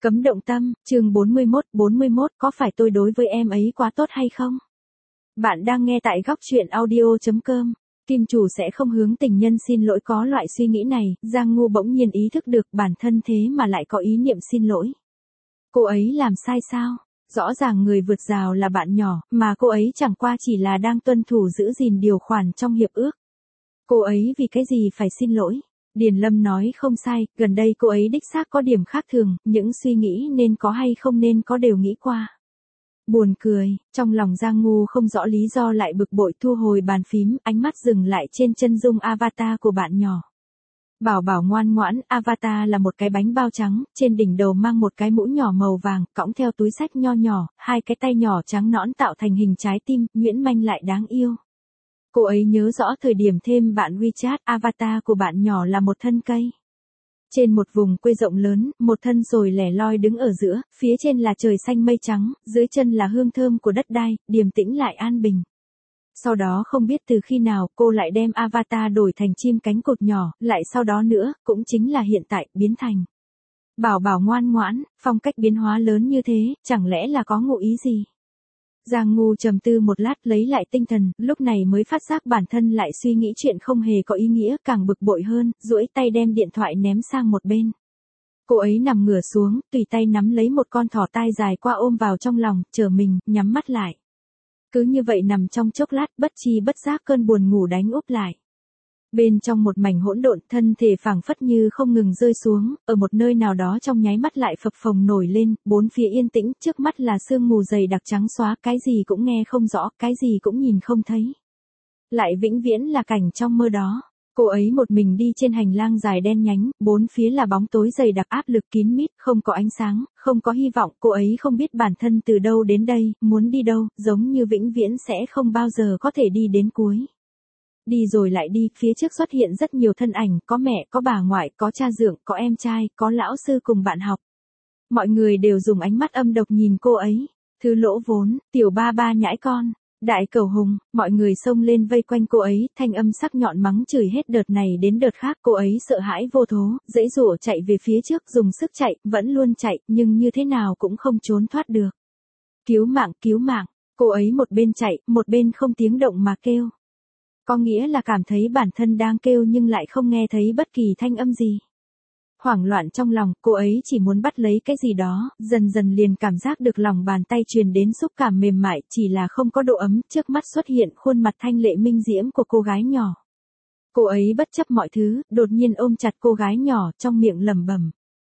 Cấm động tâm, chương 41, có phải tôi đối với em ấy quá tốt hay không? Bạn đang nghe tại góc truyện audio.com. Kim chủ sẽ không hướng tình nhân xin lỗi. Có loại suy nghĩ này, Giang Ngu bỗng nhiên ý thức được bản thân thế mà lại có ý niệm xin lỗi. Cô ấy làm sai sao? Rõ ràng người vượt rào là bạn nhỏ, mà cô ấy chẳng qua chỉ là đang tuân thủ giữ gìn điều khoản trong hiệp ước. Cô ấy vì cái gì phải xin lỗi? Điền Lâm nói không sai, gần đây cô ấy đích xác có điểm khác thường, những suy nghĩ nên có hay không nên có đều nghĩ qua. Buồn cười, trong lòng Giang Ngu không rõ lý do lại bực bội, thu hồi bàn phím, ánh mắt dừng lại trên chân dung avatar của bạn nhỏ. Bảo bảo ngoan ngoãn, avatar là một cái bánh bao trắng, trên đỉnh đầu mang một cái mũ nhỏ màu vàng, cõng theo túi xách nho nhỏ, hai cái tay nhỏ trắng nõn tạo thành hình trái tim, nhuyễn manh lại đáng yêu. Cô ấy nhớ rõ thời điểm thêm bạn WeChat, avatar của bạn nhỏ là một thân cây. Trên một vùng quê rộng lớn, một thân rồi lẻ loi đứng ở giữa, phía trên là trời xanh mây trắng, dưới chân là hương thơm của đất đai, điềm tĩnh lại an bình. Sau đó không biết từ khi nào cô lại đem avatar đổi thành chim cánh cụt nhỏ, lại sau đó nữa, cũng chính là hiện tại, biến thành. Bảo bảo ngoan ngoãn, phong cách biến hóa lớn như thế, chẳng lẽ là có ngụ ý gì? Giang Ngu trầm tư một lát lấy lại tinh thần, lúc này mới phát giác bản thân lại suy nghĩ chuyện không hề có ý nghĩa, càng bực bội hơn, duỗi tay đem điện thoại ném sang một bên. Cô ấy nằm ngửa xuống, tùy tay nắm lấy một con thỏ tai dài qua ôm vào trong lòng, chờ mình, nhắm mắt lại. Cứ như vậy nằm trong chốc lát, bất chi bất giác cơn buồn ngủ đánh úp lại. Bên trong một mảnh hỗn độn, thân thể phảng phất như không ngừng rơi xuống, ở một nơi nào đó trong nháy mắt lại phập phồng nổi lên, bốn phía yên tĩnh, trước mắt là sương mù dày đặc trắng xóa, cái gì cũng nghe không rõ, cái gì cũng nhìn không thấy. Lại vĩnh viễn là cảnh trong mơ đó. Cô ấy một mình đi trên hành lang dài đen nhánh, bốn phía là bóng tối dày đặc áp lực kín mít, không có ánh sáng, không có hy vọng, cô ấy không biết bản thân từ đâu đến đây, muốn đi đâu, giống như vĩnh viễn sẽ không bao giờ có thể đi đến cuối. Đi rồi lại đi, phía trước xuất hiện rất nhiều thân ảnh, có mẹ, có bà ngoại, có cha dượng, có em trai, có lão sư cùng bạn học. Mọi người đều dùng ánh mắt âm độc nhìn cô ấy. Thứ lỗ vốn, tiểu ba ba nhãi con, đại cẩu hùng, mọi người xông lên vây quanh cô ấy, thanh âm sắc nhọn mắng chửi hết đợt này đến đợt khác. Cô ấy sợ hãi vô thố, giãy giụa chạy về phía trước, dùng sức chạy, vẫn luôn chạy, nhưng như thế nào cũng không trốn thoát được. Cứu mạng, cứu mạng, cô ấy một bên chạy, một bên không tiếng động mà kêu. Có nghĩa là cảm thấy bản thân đang kêu nhưng lại không nghe thấy bất kỳ thanh âm gì. Hoảng loạn trong lòng, cô ấy chỉ muốn bắt lấy cái gì đó, dần dần liền cảm giác được lòng bàn tay truyền đến xúc cảm mềm mại, chỉ là không có độ ấm, trước mắt xuất hiện khuôn mặt thanh lệ minh diễm của cô gái nhỏ. Cô ấy bất chấp mọi thứ, đột nhiên ôm chặt cô gái nhỏ, trong miệng lẩm bẩm.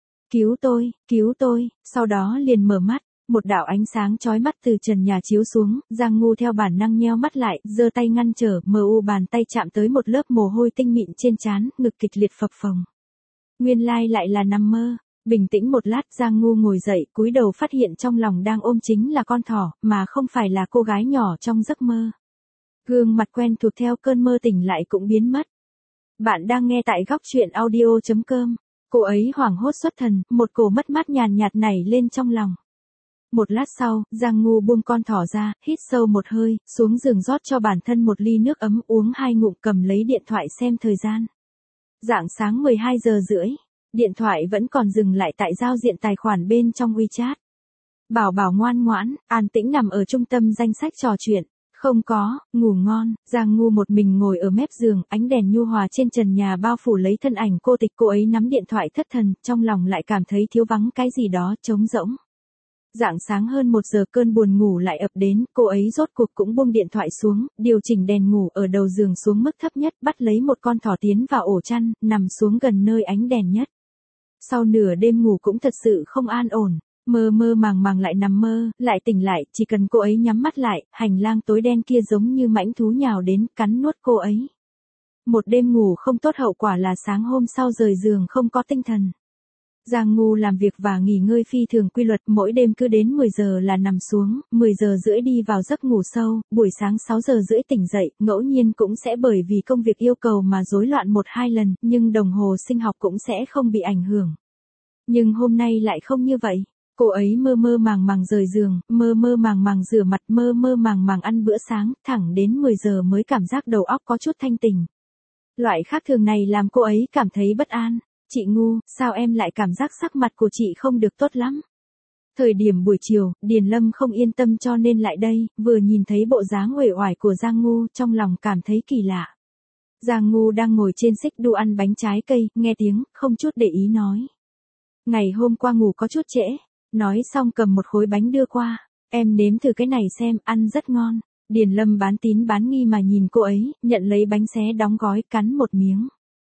Cứu tôi, sau đó liền mở mắt. Một đạo ánh sáng chói mắt từ trần nhà chiếu xuống, Giang Ngu theo bản năng nheo mắt lại, giơ tay ngăn trở, mờ u bàn tay chạm tới một lớp mồ hôi tinh mịn trên trán, ngực kịch liệt phập phồng. Nguyên lai lại là nằm mơ. Bình tĩnh một lát, Giang Ngu ngồi dậy, cúi đầu phát hiện trong lòng đang ôm chính là con thỏ, mà không phải là cô gái nhỏ trong giấc mơ. Gương mặt quen thuộc theo cơn mơ tỉnh lại cũng biến mất. Bạn đang nghe tại góc truyện audio.com. Cô ấy hoảng hốt xuất thần, một cổ mất mát nhàn nhạt nảy lên trong lòng. Một lát sau, Giang Ngu buông con thỏ ra, hít sâu một hơi, xuống giường rót cho bản thân một ly nước ấm, uống 2 ngụm, cầm lấy điện thoại xem thời gian. Rạng sáng 12 giờ rưỡi, điện thoại vẫn còn dừng lại tại giao diện tài khoản bên trong WeChat. Bảo bảo ngoan ngoãn, an tĩnh nằm ở trung tâm danh sách trò chuyện. Không có, ngủ ngon. Giang Ngu một mình ngồi ở mép giường, ánh đèn nhu hòa trên trần nhà bao phủ lấy thân ảnh cô tịch. Cô ấy nắm điện thoại thất thần, trong lòng lại cảm thấy thiếu vắng cái gì đó, trống rỗng. Rạng sáng hơn 1 giờ cơn buồn ngủ lại ập đến, cô ấy rốt cuộc cũng buông điện thoại xuống, điều chỉnh đèn ngủ ở đầu giường xuống mức thấp nhất, bắt lấy một con thỏ tiến vào ổ chăn, nằm xuống gần nơi ánh đèn nhất. Sau nửa đêm ngủ cũng thật sự không an ổn, mơ mơ màng màng lại nằm mơ, lại tỉnh lại, chỉ cần cô ấy nhắm mắt lại, hành lang tối đen kia giống như mãnh thú nhào đến, cắn nuốt cô ấy. Một đêm ngủ không tốt hậu quả là sáng hôm sau rời giường không có tinh thần. Giang Ngu làm việc và nghỉ ngơi phi thường quy luật, mỗi đêm cứ đến 10 giờ là nằm xuống, 10 giờ rưỡi đi vào giấc ngủ sâu, buổi sáng 6 giờ rưỡi tỉnh dậy, ngẫu nhiên cũng sẽ bởi vì công việc yêu cầu mà rối loạn 1-2 lần, nhưng đồng hồ sinh học cũng sẽ không bị ảnh hưởng. Nhưng hôm nay lại không như vậy. Cô ấy mơ mơ màng màng rời giường, mơ mơ màng màng rửa mặt, mơ mơ màng màng ăn bữa sáng, thẳng đến 10 giờ mới cảm giác đầu óc có chút thanh tỉnh. Loại khác thường này làm cô ấy cảm thấy bất an. Chị ngu, sao em lại cảm giác sắc mặt của chị không được tốt lắm? Thời điểm buổi chiều, Điền Lâm không yên tâm cho nên lại đây, vừa nhìn thấy bộ dáng uể oải của Giang Ngu, trong lòng cảm thấy kỳ lạ. Giang Ngu đang ngồi trên xích đu ăn bánh trái cây, nghe tiếng, không chút để ý nói. Ngày hôm qua ngủ có chút trễ, nói xong cầm một khối bánh đưa qua, em nếm thử cái này xem, ăn rất ngon. Điền Lâm bán tín bán nghi mà nhìn cô ấy, nhận lấy bánh xé đóng gói, cắn một miếng.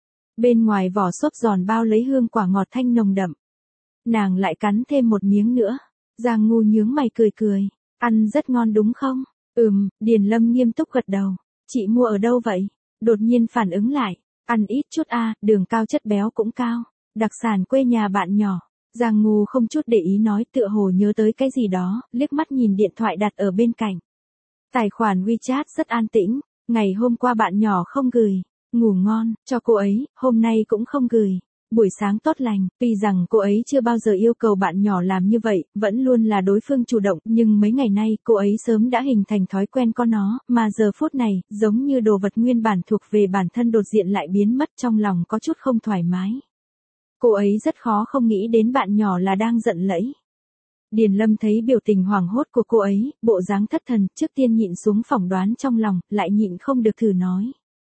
Bên ngoài vỏ xốp giòn bao lấy hương quả ngọt thanh nồng đậm. Nàng lại cắn thêm một miếng nữa. Giang Ngu nhướng mày cười cười, ăn rất ngon đúng không? Điền Lâm nghiêm túc gật đầu. Chị mua ở đâu vậy? Đột nhiên phản ứng lại, ăn ít chút đường cao chất béo cũng cao, đặc sản quê nhà bạn nhỏ. Giang Ngu không chút để ý nói, tựa hồ nhớ tới cái gì đó, liếc mắt nhìn điện thoại đặt ở bên cạnh. Tài khoản WeChat rất an tĩnh, ngày hôm qua bạn nhỏ không gửi, ngủ ngon, cho cô ấy, hôm nay cũng không gửi. Buổi sáng tốt lành, tuy rằng cô ấy chưa bao giờ yêu cầu bạn nhỏ làm như vậy, vẫn luôn là đối phương chủ động, nhưng mấy ngày nay cô ấy sớm đã hình thành thói quen có nó, mà giờ phút này, giống như đồ vật nguyên bản thuộc về bản thân đột diện lại biến mất, trong lòng có chút không thoải mái. Cô ấy rất khó không nghĩ đến bạn nhỏ là đang giận lẫy. Điền Lâm thấy biểu tình hoảng hốt của cô ấy, bộ dáng thất thần, trước tiên nhịn xuống phỏng đoán trong lòng, lại nhịn không được thử nói.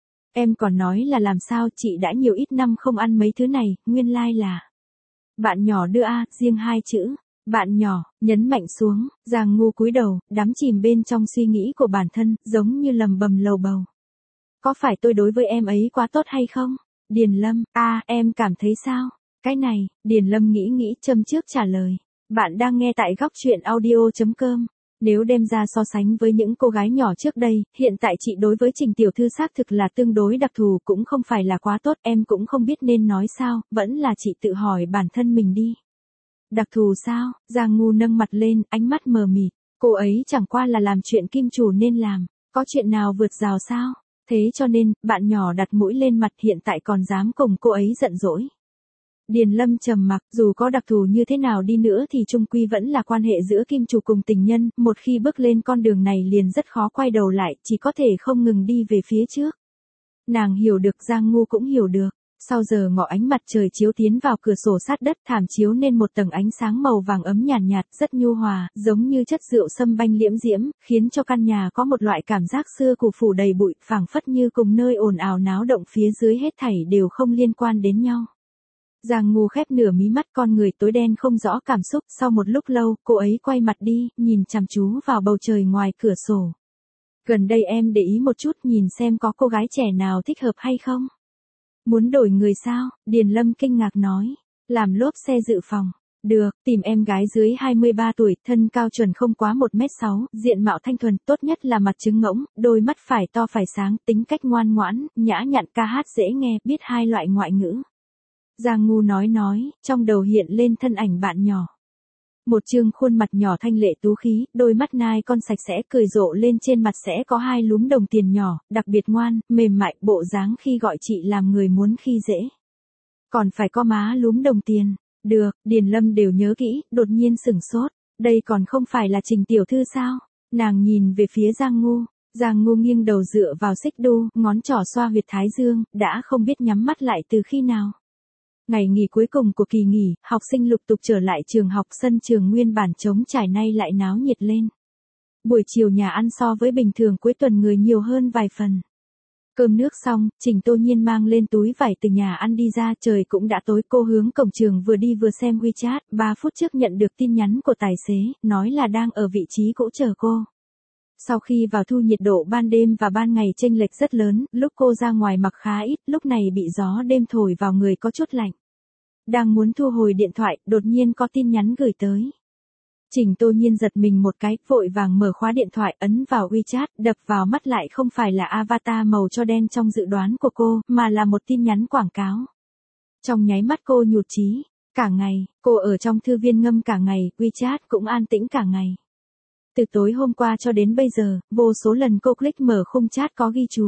Em còn nói là làm sao, chị đã nhiều ít năm không ăn mấy thứ này, nguyên lai là. Bạn nhỏ đưa riêng hai chữ. Bạn nhỏ, nhấn mạnh xuống, Giang Ngu cúi đầu, đắm chìm bên trong suy nghĩ của bản thân, giống như lầm bầm lầu bầu. Có phải tôi đối với em ấy quá tốt hay không? Điền Lâm, em cảm thấy sao? Cái này, Điền Lâm nghĩ châm trước trả lời. Bạn đang nghe tại góc truyện audio.com. Nếu đem ra so sánh với những cô gái nhỏ trước đây, hiện tại chị đối với Trình tiểu thư xác thực là tương đối đặc thù, cũng không phải là quá tốt, em cũng không biết nên nói sao, vẫn là chị tự hỏi bản thân mình đi. Đặc thù sao? Giang Ngu nâng mặt lên, ánh mắt mờ mịt, cô ấy chẳng qua là làm chuyện kim chủ nên làm, có chuyện nào vượt rào sao? Thế cho nên, bạn nhỏ đặt mũi lên mặt, hiện tại còn dám cùng cô ấy giận dỗi. Điền Lâm trầm mặc, dù có đặc thù như thế nào đi nữa thì chung quy vẫn là quan hệ giữa kim chủ cùng tình nhân, một khi bước lên con đường này liền rất khó quay đầu lại, chỉ có thể không ngừng đi về phía trước. Nàng hiểu được, Giang Ngu cũng hiểu được. Sau giờ ngọ ánh mặt trời chiếu tiến vào cửa sổ sát đất, thảm chiếu nên một tầng ánh sáng màu vàng ấm nhàn nhạt, rất nhu hòa, giống như chất rượu sâm banh liễm diễm, khiến cho căn nhà có một loại cảm giác xưa cũ phủ đầy bụi, phảng phất như cùng nơi ồn ào náo động phía dưới hết thảy đều không liên quan đến nhau. Giang Ngu khép nửa mí mắt, con người tối đen không rõ cảm xúc, sau một lúc lâu, cô ấy quay mặt đi, nhìn chằm chú vào bầu trời ngoài cửa sổ. Gần đây em để ý một chút, nhìn xem có cô gái trẻ nào thích hợp hay không. Muốn đổi người sao? Điền Lâm kinh ngạc nói. Làm lốp xe dự phòng. Được, tìm em gái dưới 23 tuổi, thân cao chuẩn không quá 1m6, diện mạo thanh thuần, tốt nhất là mặt trứng ngỗng, đôi mắt phải to phải sáng, tính cách ngoan ngoãn, nhã nhặn, ca hát dễ nghe, biết hai loại ngoại ngữ. Giang Ngu nói, trong đầu hiện lên thân ảnh bạn nhỏ. Một trương khuôn mặt nhỏ thanh lệ tú khí, đôi mắt nai con sạch sẽ, cười rộ lên, trên mặt sẽ có hai lúm đồng tiền nhỏ, đặc biệt ngoan, mềm mại, bộ dáng khi gọi chị làm người muốn khi dễ. Còn phải có má lúm đồng tiền. Được, Điền Lâm đều nhớ kỹ, đột nhiên sửng sốt. Đây còn không phải là Trình tiểu thư sao? Nàng nhìn về phía Giang Ngu. Giang Ngu nghiêng đầu dựa vào xích đu, ngón trỏ xoa huyệt thái dương, đã không biết nhắm mắt lại từ khi nào. Ngày nghỉ cuối cùng của kỳ nghỉ, học sinh lục tục trở lại trường học, sân trường nguyên bản trống trải nay lại náo nhiệt lên. Buổi chiều nhà ăn so với bình thường cuối tuần người nhiều hơn vài phần. Cơm nước xong, Trình Tô Nhiên mang lên túi vải từ nhà ăn đi ra, trời cũng đã tối, cô hướng cổng trường vừa đi vừa xem WeChat, 3 phút trước nhận được tin nhắn của tài xế, nói là đang ở vị trí cũ chờ cô. Sau khi vào thu nhiệt độ ban đêm và ban ngày chênh lệch rất lớn, lúc cô ra ngoài mặc khá ít, lúc này bị gió đêm thổi vào người có chút lạnh. Đang muốn thu hồi điện thoại, đột nhiên có tin nhắn gửi tới. Trình Tô Nhiên giật mình một cái, vội vàng mở khóa điện thoại, ấn vào WeChat, đập vào mắt lại không phải là avatar màu cho đen trong dự đoán của cô, mà là một tin nhắn quảng cáo. Trong nháy mắt cô nhụt chí, cả ngày, cô ở trong thư viên ngâm cả ngày, WeChat cũng an tĩnh cả ngày. Từ tối hôm qua cho đến bây giờ, vô số lần cô click mở khung chat có ghi chú.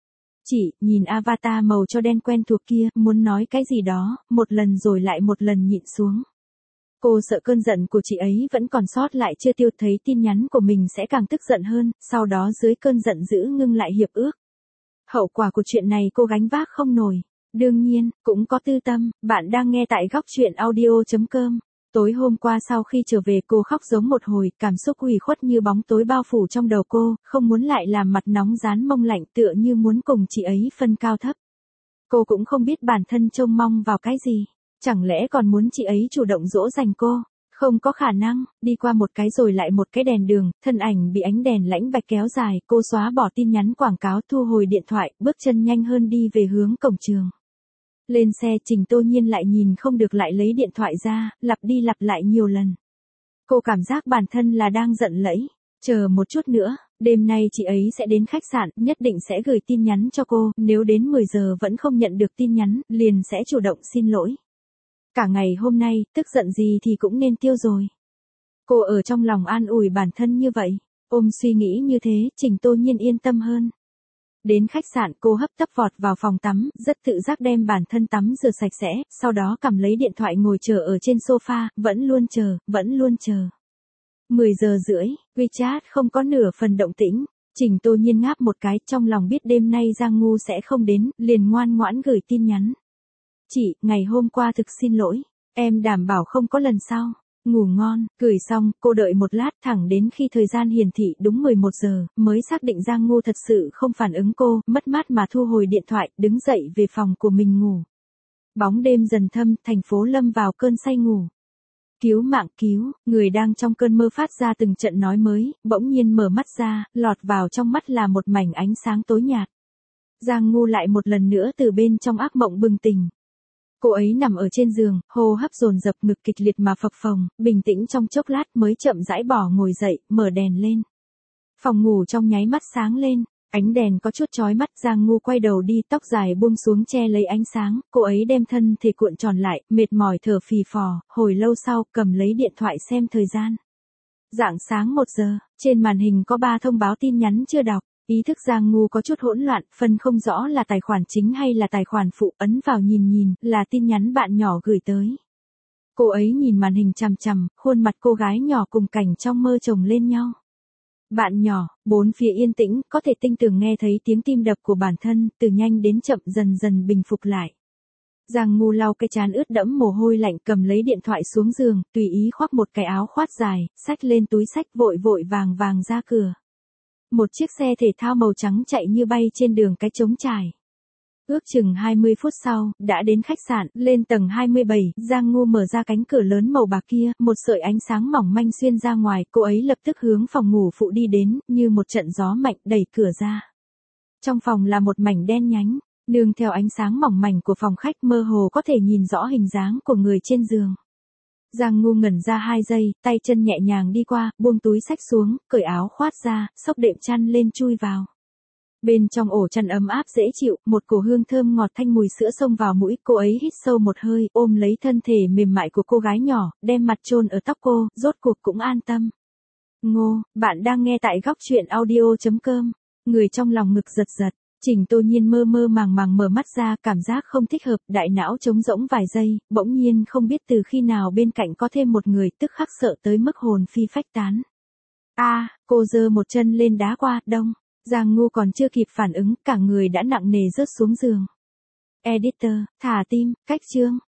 Chị, nhìn avatar màu cho đen quen thuộc kia, muốn nói cái gì đó, một lần rồi lại một lần nhịn xuống. Cô sợ cơn giận của chị ấy vẫn còn sót lại chưa tiêu, thấy tin nhắn của mình sẽ càng tức giận hơn, sau đó dưới cơn giận dữ ngưng lại hiệp ước. Hậu quả của chuyện này cô gánh vác không nổi. Đương nhiên, cũng có tư tâm, bạn đang nghe tại góc chuyện audio.com. Tối hôm qua sau khi trở về cô khóc giống một hồi, cảm xúc ủy khuất như bóng tối bao phủ trong đầu cô, không muốn lại làm mặt nóng rán mông lạnh tựa như muốn cùng chị ấy phân cao thấp. Cô cũng không biết bản thân trông mong vào cái gì, chẳng lẽ còn muốn chị ấy chủ động dỗ dành cô? Không có khả năng, đi qua một cái rồi lại một cái đèn đường, thân ảnh bị ánh đèn lãnh bạch kéo dài, cô xóa bỏ tin nhắn quảng cáo thu hồi điện thoại, bước chân nhanh hơn đi về hướng cổng trường. Lên xe Trình Tô Nhiên lại nhìn không được lại lấy điện thoại ra, lặp đi lặp lại nhiều lần. Cô cảm giác bản thân là đang giận lẫy. Chờ một chút nữa, đêm nay chị ấy sẽ đến khách sạn, nhất định sẽ gửi tin nhắn cho cô, nếu đến 10 giờ vẫn không nhận được tin nhắn, liền sẽ chủ động xin lỗi. Cả ngày hôm nay, tức giận gì thì cũng nên tiêu rồi. Cô ở trong lòng an ủi bản thân như vậy, ôm suy nghĩ như thế, Trình Tô Nhiên yên tâm hơn. Đến khách sạn cô hấp tấp vọt vào phòng tắm, rất tự giác đem bản thân tắm rửa sạch sẽ, sau đó cầm lấy điện thoại ngồi chờ ở trên sofa, vẫn luôn chờ. 10 giờ rưỡi, WeChat không có nửa phần động tĩnh, Trình Tô Nhiên ngáp một cái, trong lòng biết đêm nay Giang Ngu sẽ không đến, liền ngoan ngoãn gửi tin nhắn. Chị, ngày hôm qua thực xin lỗi, em đảm bảo không có lần sau. Ngủ ngon, gửi xong, cô đợi một lát thẳng đến khi thời gian hiển thị đúng 11 giờ, mới xác định Giang Ngu thật sự không phản ứng cô, mất mát mà thu hồi điện thoại, đứng dậy về phòng của mình ngủ. Bóng đêm dần thâm, thành phố lâm vào cơn say ngủ. Cứu mạng cứu, người đang trong cơn mơ phát ra từng trận nói mới, bỗng nhiên mở mắt ra, lọt vào trong mắt là một mảnh ánh sáng tối nhạt. Giang Ngu lại một lần nữa từ bên trong ác mộng bừng tỉnh. Cô ấy nằm ở trên giường, hô hấp dồn dập, ngực kịch liệt mà phập phồng, bình tĩnh trong chốc lát mới chậm rãi bỏ ngồi dậy, mở đèn lên. Phòng ngủ trong nháy mắt sáng lên, ánh đèn có chút chói mắt, Giang Ngu quay đầu đi, tóc dài buông xuống che lấy ánh sáng, cô ấy đem thân thể cuộn tròn lại, mệt mỏi thở phì phò, hồi lâu sau, cầm lấy điện thoại xem thời gian. Rạng sáng 1 giờ, trên màn hình có 3 thông báo tin nhắn chưa đọc. Ý thức Giang Ngu có chút hỗn loạn, phân không rõ là tài khoản chính hay là tài khoản phụ, ấn vào nhìn, là tin nhắn bạn nhỏ gửi tới. Cô ấy nhìn màn hình chằm chằm, khuôn mặt cô gái nhỏ cùng cảnh trong mơ chồng lên nhau. Bạn nhỏ, bốn phía yên tĩnh, có thể tinh tường nghe thấy tiếng tim đập của bản thân, từ nhanh đến chậm dần dần bình phục lại. Giang Ngu lau cái trán ướt đẫm mồ hôi lạnh, cầm lấy điện thoại xuống giường, tùy ý khoác một cái áo khoác dài, xách lên túi xách vội vàng ra cửa. Một chiếc xe thể thao màu trắng chạy như bay trên đường cái trống trải. Ước chừng 20 phút sau, đã đến khách sạn, lên tầng 27, Giang Ngu mở ra cánh cửa lớn màu bạc kia, một sợi ánh sáng mỏng manh xuyên ra ngoài, cô ấy lập tức hướng phòng ngủ phụ đi đến, như một trận gió mạnh đẩy cửa ra. Trong phòng là một mảnh đen nhánh, nương theo ánh sáng mỏng mảnh của phòng khách mơ hồ có thể nhìn rõ hình dáng của người trên giường. Giang Ngu ngẩn ra 2 giây, tay chân nhẹ nhàng đi qua, buông túi xách xuống, cởi áo khoác ra, xốc đệm chăn lên chui vào. Bên trong ổ chăn ấm áp dễ chịu, một cổ hương thơm ngọt thanh mùi sữa xông vào mũi, cô ấy hít sâu một hơi, ôm lấy thân thể mềm mại của cô gái nhỏ, đem mặt chôn ở tóc cô, rốt cuộc cũng an tâm. Ngô, bạn đang nghe tại góc chuyện audio.com. Người trong lòng ngực giật giật. Trình Tô Nhiên mơ màng mở mắt ra, cảm giác không thích hợp, đại não trống rỗng vài giây, bỗng nhiên không biết từ khi nào bên cạnh có thêm một người, tức khắc sợ tới mức hồn phi phách tán. Cô giơ một chân lên đá qua, đông. Giang Ngu còn chưa kịp phản ứng, cả người đã nặng nề rớt xuống giường. Editor, thả tim, cách chương.